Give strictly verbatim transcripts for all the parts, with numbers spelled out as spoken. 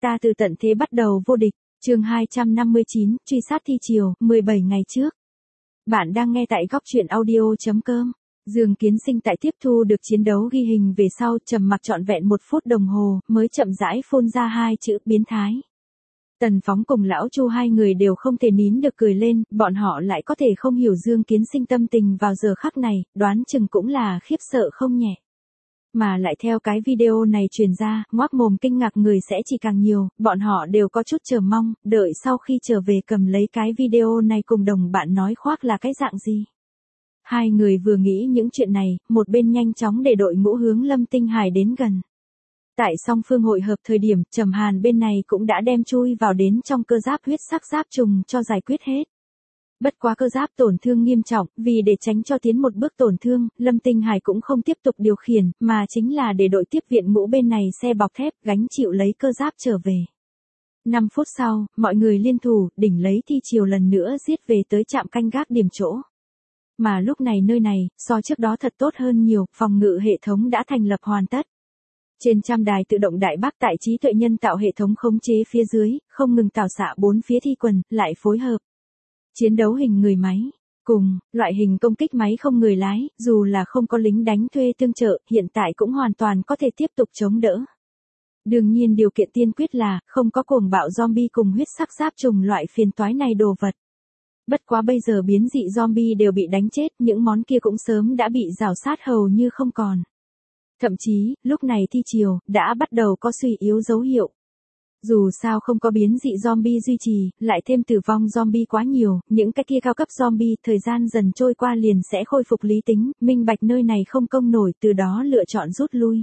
Ta từ tận thế bắt đầu vô địch, chương hai trăm năm mươi chín, truy sát thi triều, mười bảy ngày trước. Bạn đang nghe tại góc truyện audio chấm com. Dương Kiến Sinh tại tiếp thu được chiến đấu ghi hình về sau trầm mặc trọn vẹn một phút đồng hồ, mới chậm rãi phun ra hai chữ biến thái. Tần Phóng cùng lão Chu hai người đều không thể nín được cười lên, bọn họ lại có thể không hiểu Dương Kiến Sinh tâm tình vào giờ khắc này, đoán chừng cũng là khiếp sợ không nhẹ. Mà lại theo cái video này truyền ra, ngoác mồm kinh ngạc người sẽ chỉ càng nhiều, bọn họ đều có chút chờ mong, đợi sau khi trở về cầm lấy cái video này cùng đồng bạn nói khoác là cái dạng gì. Hai người vừa nghĩ những chuyện này, một bên nhanh chóng để đội ngũ hướng Lâm Tinh Hải đến gần. Tại song phương hội hợp thời điểm, Trầm Hàn bên này cũng đã đem chui vào đến trong cơ giáp huyết sắc giáp trùng cho giải quyết hết. Bất quá cơ giáp tổn thương nghiêm trọng, vì để tránh cho tiến một bước tổn thương, Lâm Tinh Hải cũng không tiếp tục điều khiển, mà chính là để đội tiếp viện ngũ bên này xe bọc thép gánh chịu lấy cơ giáp trở về. năm phút sau, mọi người liên thủ, đỉnh lấy thi triều lần nữa giết về tới trạm canh gác điểm chỗ. Mà lúc này nơi này, so trước đó thật tốt hơn nhiều, phòng ngự hệ thống đã thành lập hoàn tất. Trên trăm đài tự động đại bác tại trí tuệ nhân tạo hệ thống khống chế phía dưới, không ngừng tạo xạ bốn phía thi quần, lại phối hợp. Chiến đấu hình người máy, cùng, loại hình công kích máy không người lái, dù là không có lính đánh thuê tương trợ, hiện tại cũng hoàn toàn có thể tiếp tục chống đỡ. Đương nhiên điều kiện tiên quyết là, không có cuồng bạo zombie cùng huyết sắc giáp trùng loại phiền toái này đồ vật. Bất quá bây giờ biến dị zombie đều bị đánh chết, những món kia cũng sớm đã bị rào sát hầu như không còn. Thậm chí, lúc này thi triều, đã bắt đầu có suy yếu dấu hiệu. Dù sao không có biến dị zombie duy trì, lại thêm tử vong zombie quá nhiều, những cái kia cao cấp zombie thời gian dần trôi qua liền sẽ khôi phục lý tính, minh bạch nơi này không công nổi, từ đó lựa chọn rút lui.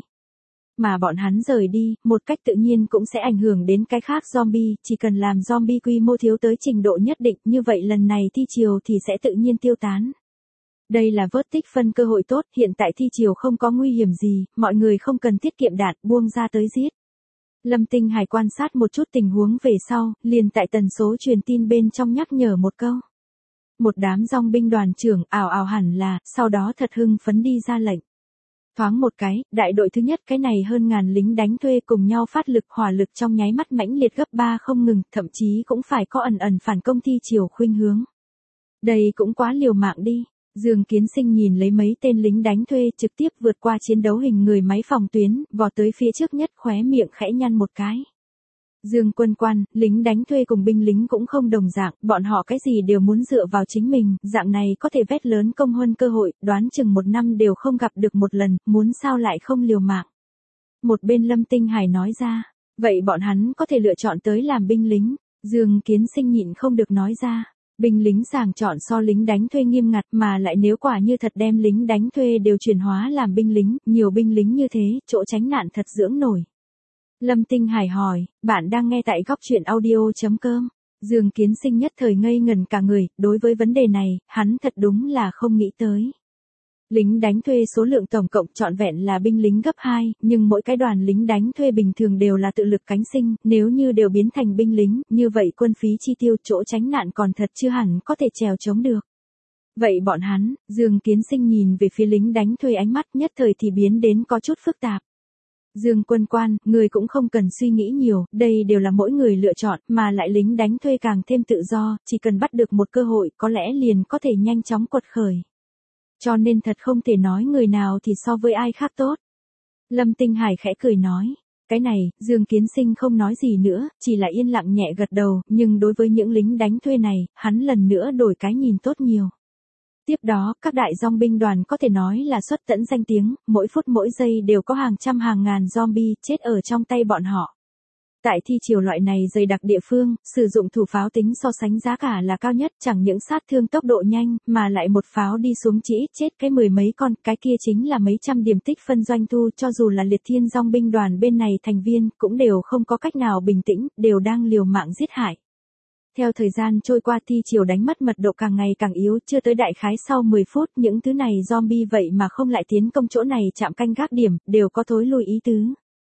Mà bọn hắn rời đi, một cách tự nhiên cũng sẽ ảnh hưởng đến cái khác zombie, chỉ cần làm zombie quy mô thiếu tới trình độ nhất định, như vậy lần này thi triều thì sẽ tự nhiên tiêu tán. Đây là vớt tích phân cơ hội tốt, hiện tại thi triều không có nguy hiểm gì, mọi người không cần tiết kiệm đạn, buông ra tới giết. Lâm Tinh Hải quan sát một chút tình huống về sau, liền tại tần số truyền tin bên trong nhắc nhở một câu. Một đám dòng binh đoàn trưởng ảo ảo hẳn là, sau đó thật hưng phấn đi ra lệnh. Thoáng một cái, đại đội thứ nhất cái này hơn ngàn lính đánh thuê cùng nhau phát lực hỏa lực trong nháy mắt mãnh liệt gấp ba không ngừng, thậm chí cũng phải có ẩn ẩn phản công thi triều khuynh hướng. Đây cũng quá liều mạng đi. Dương Kiến Sinh nhìn lấy mấy tên lính đánh thuê trực tiếp vượt qua chiến đấu hình người máy phòng tuyến, vọt tới phía trước nhất khóe miệng khẽ nhăn một cái. Dương Quân Quan, lính đánh thuê cùng binh lính cũng không đồng dạng, bọn họ cái gì đều muốn dựa vào chính mình, dạng này có thể vét lớn công huân cơ hội, đoán chừng một năm đều không gặp được một lần, muốn sao lại không liều mạng. Một bên Lâm Tinh Hải nói ra, vậy bọn hắn có thể lựa chọn tới làm binh lính, Dương Kiến Sinh nhịn không được nói ra. Binh lính sàng chọn so lính đánh thuê nghiêm ngặt, mà lại nếu quả như thật đem lính đánh thuê đều chuyển hóa làm binh lính, nhiều binh lính như thế, chỗ tránh nạn thật dưỡng nổi. Lâm Tinh Hải hỏi, bạn đang nghe tại góc truyện audio chấm com. Dương Kiến Sinh nhất thời ngây ngẩn cả người, đối với vấn đề này, hắn thật đúng là không nghĩ tới. Lính đánh thuê số lượng tổng cộng trọn vẹn là binh lính gấp hai, nhưng mỗi cái đoàn lính đánh thuê bình thường đều là tự lực cánh sinh, nếu như đều biến thành binh lính, như vậy quân phí chi tiêu chỗ tránh nạn còn thật chưa hẳn có thể trèo chống được. Vậy bọn hắn, Dương Kiến Sinh nhìn về phía lính đánh thuê ánh mắt nhất thời thì biến đến có chút phức tạp. Dương Quân Quan, người cũng không cần suy nghĩ nhiều, đây đều là mỗi người lựa chọn, mà lại lính đánh thuê càng thêm tự do, chỉ cần bắt được một cơ hội có lẽ liền có thể nhanh chóng quật khởi. Cho nên thật không thể nói người nào thì so với ai khác tốt. Lâm Tinh Hải khẽ cười nói. Cái này, Dương Kiến Sinh không nói gì nữa, chỉ là yên lặng nhẹ gật đầu, nhưng đối với những lính đánh thuê này, hắn lần nữa đổi cái nhìn tốt nhiều. Tiếp đó, các đại dòng binh đoàn có thể nói là xuất tẫn danh tiếng, mỗi phút mỗi giây đều có hàng trăm hàng ngàn zombie chết ở trong tay bọn họ. Tại thi triều loại này dày đặc địa phương, sử dụng thủ pháo tính so sánh giá cả là cao nhất, chẳng những sát thương tốc độ nhanh, mà lại một pháo đi xuống chỉ ít chết cái mười mấy con, cái kia chính là mấy trăm điểm tích phân doanh thu, cho dù là liệt thiên dòng binh đoàn bên này thành viên, cũng đều không có cách nào bình tĩnh, đều đang liều mạng giết hại. Theo thời gian trôi qua thi triều đánh mất mật độ càng ngày càng yếu, chưa tới đại khái sau mười phút, những thứ này zombie vậy mà không lại tiến công chỗ này chạm canh gác điểm, đều có thối lui ý tứ.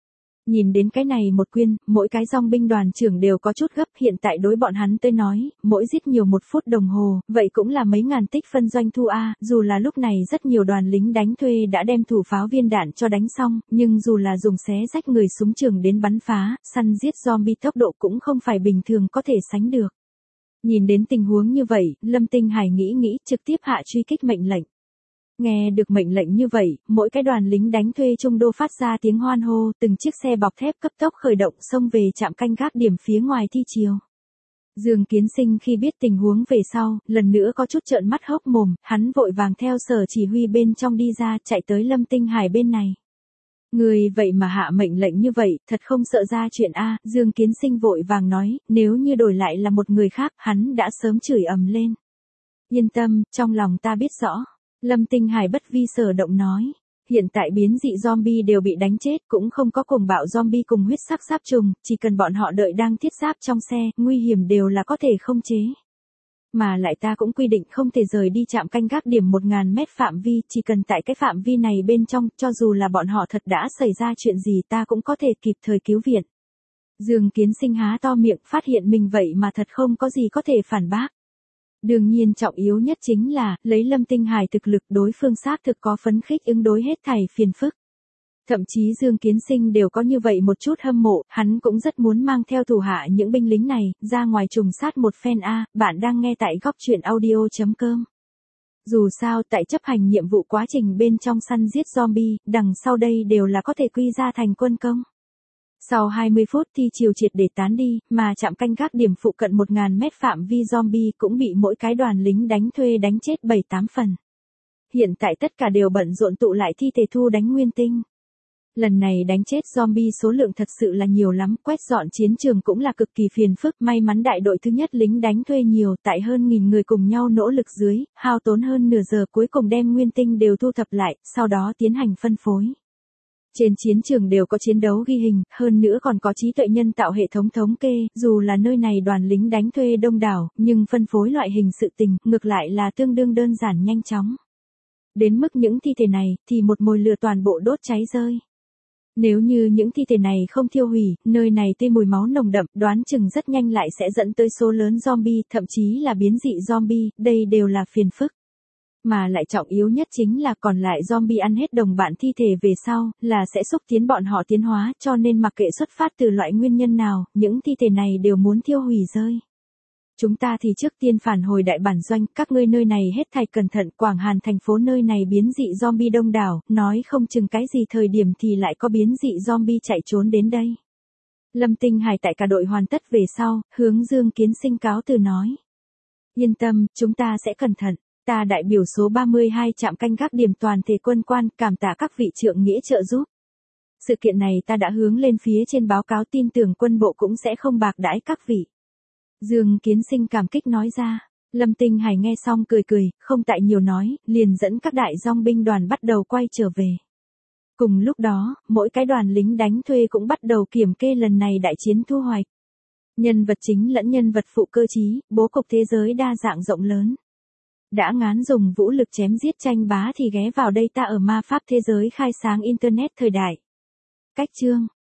Nhìn đến cái này một quyên, mỗi cái dòng binh đoàn trưởng đều có chút gấp, hiện tại đối bọn hắn tới nói, mỗi giết nhiều một phút đồng hồ, vậy cũng là mấy ngàn tích phân doanh thu a, dù là lúc này rất nhiều đoàn lính đánh thuê đã đem thủ pháo viên đạn cho đánh xong, nhưng dù là dùng xé rách người súng trường đến bắn phá, săn giết zombie tốc độ cũng không phải bình thường có thể sánh được. Nhìn đến tình huống như vậy, Lâm Tinh Hải nghĩ nghĩ, trực tiếp hạ truy kích mệnh lệnh. Nghe được mệnh lệnh như vậy, mỗi cái đoàn lính đánh thuê trung đô phát ra tiếng hoan hô, từng chiếc xe bọc thép cấp tốc khởi động xông về trạm canh gác điểm phía ngoài thi chiều. Dương Kiến Sinh khi biết tình huống về sau, lần nữa có chút trợn mắt hốc mồm, hắn vội vàng theo sở chỉ huy bên trong đi ra, chạy tới Lâm Tinh Hải bên này. Người vậy mà hạ mệnh lệnh như vậy, thật không sợ ra chuyện a, Dương Kiến Sinh vội vàng nói, nếu như đổi lại là một người khác, hắn đã sớm chửi ầm lên. Yên tâm, trong lòng ta biết rõ. Lâm Tinh Hải bất vi sở động nói, hiện tại biến dị zombie đều bị đánh chết, cũng không có cuồng bạo zombie cùng huyết sắc giáp trùng, chỉ cần bọn họ đợi đang thiết giáp trong xe, nguy hiểm đều là có thể không chế. Mà lại ta cũng quy định không thể rời đi trạm canh gác điểm một nghìn mét phạm vi, chỉ cần tại cái phạm vi này bên trong, cho dù là bọn họ thật đã xảy ra chuyện gì ta cũng có thể kịp thời cứu viện. Dương Kiến Sinh há to miệng, phát hiện mình vậy mà thật không có gì có thể phản bác. Đương nhiên trọng yếu nhất chính là, lấy Lâm Tinh Hải thực lực đối phương xác thực có phấn khích ứng đối hết thảy phiền phức. Thậm chí Dương Kiến Sinh đều có như vậy một chút hâm mộ, hắn cũng rất muốn mang theo thủ hạ những binh lính này, ra ngoài trùng sát một phen a, bạn đang nghe tại góc truyện audio chấm com. Dù sao tại chấp hành nhiệm vụ quá trình bên trong săn giết zombie, đằng sau đây đều là có thể quy ra thành quân công. Sau hai mươi phút thi chiều triệt để tán đi, mà trạm canh gác điểm phụ cận một nghìn mét phạm vi zombie cũng bị mỗi cái đoàn lính đánh thuê đánh chết bảy tám phần. Hiện tại tất cả đều bận rộn tụ lại thi thể thu đánh nguyên tinh. Lần này đánh chết zombie số lượng thật sự là nhiều lắm, quét dọn chiến trường cũng là cực kỳ phiền phức, may mắn đại đội thứ nhất lính đánh thuê nhiều, tại hơn nghìn người cùng nhau nỗ lực dưới, hao tốn hơn nửa giờ cuối cùng đem nguyên tinh đều thu thập lại, sau đó tiến hành phân phối. Trên chiến trường đều có chiến đấu ghi hình, hơn nữa còn có trí tuệ nhân tạo hệ thống thống kê, dù là nơi này đoàn lính đánh thuê đông đảo, nhưng phân phối loại hình sự tình, ngược lại là tương đương đơn giản nhanh chóng. Đến mức những thi thể này, thì một mồi lửa toàn bộ đốt cháy rơi. Nếu như những thi thể này không thiêu hủy, nơi này tê mùi máu nồng đậm, đoán chừng rất nhanh lại sẽ dẫn tới số lớn zombie, thậm chí là biến dị zombie, đây đều là phiền phức. Mà lại trọng yếu nhất chính là còn lại zombie ăn hết đồng bạn thi thể về sau, là sẽ xúc tiến bọn họ tiến hóa, cho nên mặc kệ xuất phát từ loại nguyên nhân nào, những thi thể này đều muốn thiêu hủy rơi. Chúng ta thì trước tiên phản hồi đại bản doanh, các ngươi nơi này hết thảy cẩn thận, Quảng Hàn thành phố nơi này biến dị zombie đông đảo, nói không chừng cái gì thời điểm thì lại có biến dị zombie chạy trốn đến đây. Lâm Tinh Hải tại cả đội hoàn tất về sau, hướng Dương Kiến Sinh cáo từ nói. Yên tâm, chúng ta sẽ cẩn thận. Ta đại biểu số ba mươi hai trạm canh gác điểm toàn thể quân quan, cảm tạ các vị trượng nghĩa trợ giúp. Sự kiện này ta đã hướng lên phía trên báo cáo, tin tưởng quân bộ cũng sẽ không bạc đãi các vị. Dương Kiến Sinh cảm kích nói ra. Lâm Tinh Hải nghe xong cười cười, không tại nhiều nói, liền dẫn các đại dòng binh đoàn bắt đầu quay trở về. Cùng lúc đó, mỗi cái đoàn lính đánh thuê cũng bắt đầu kiểm kê lần này đại chiến thu hoạch. Nhân vật chính lẫn nhân vật phụ cơ trí, bố cục thế giới đa dạng rộng lớn. Đã ngán dùng vũ lực chém giết tranh bá thì ghé vào đây, ta ở ma pháp thế giới khai sáng internet thời đại. Cách chương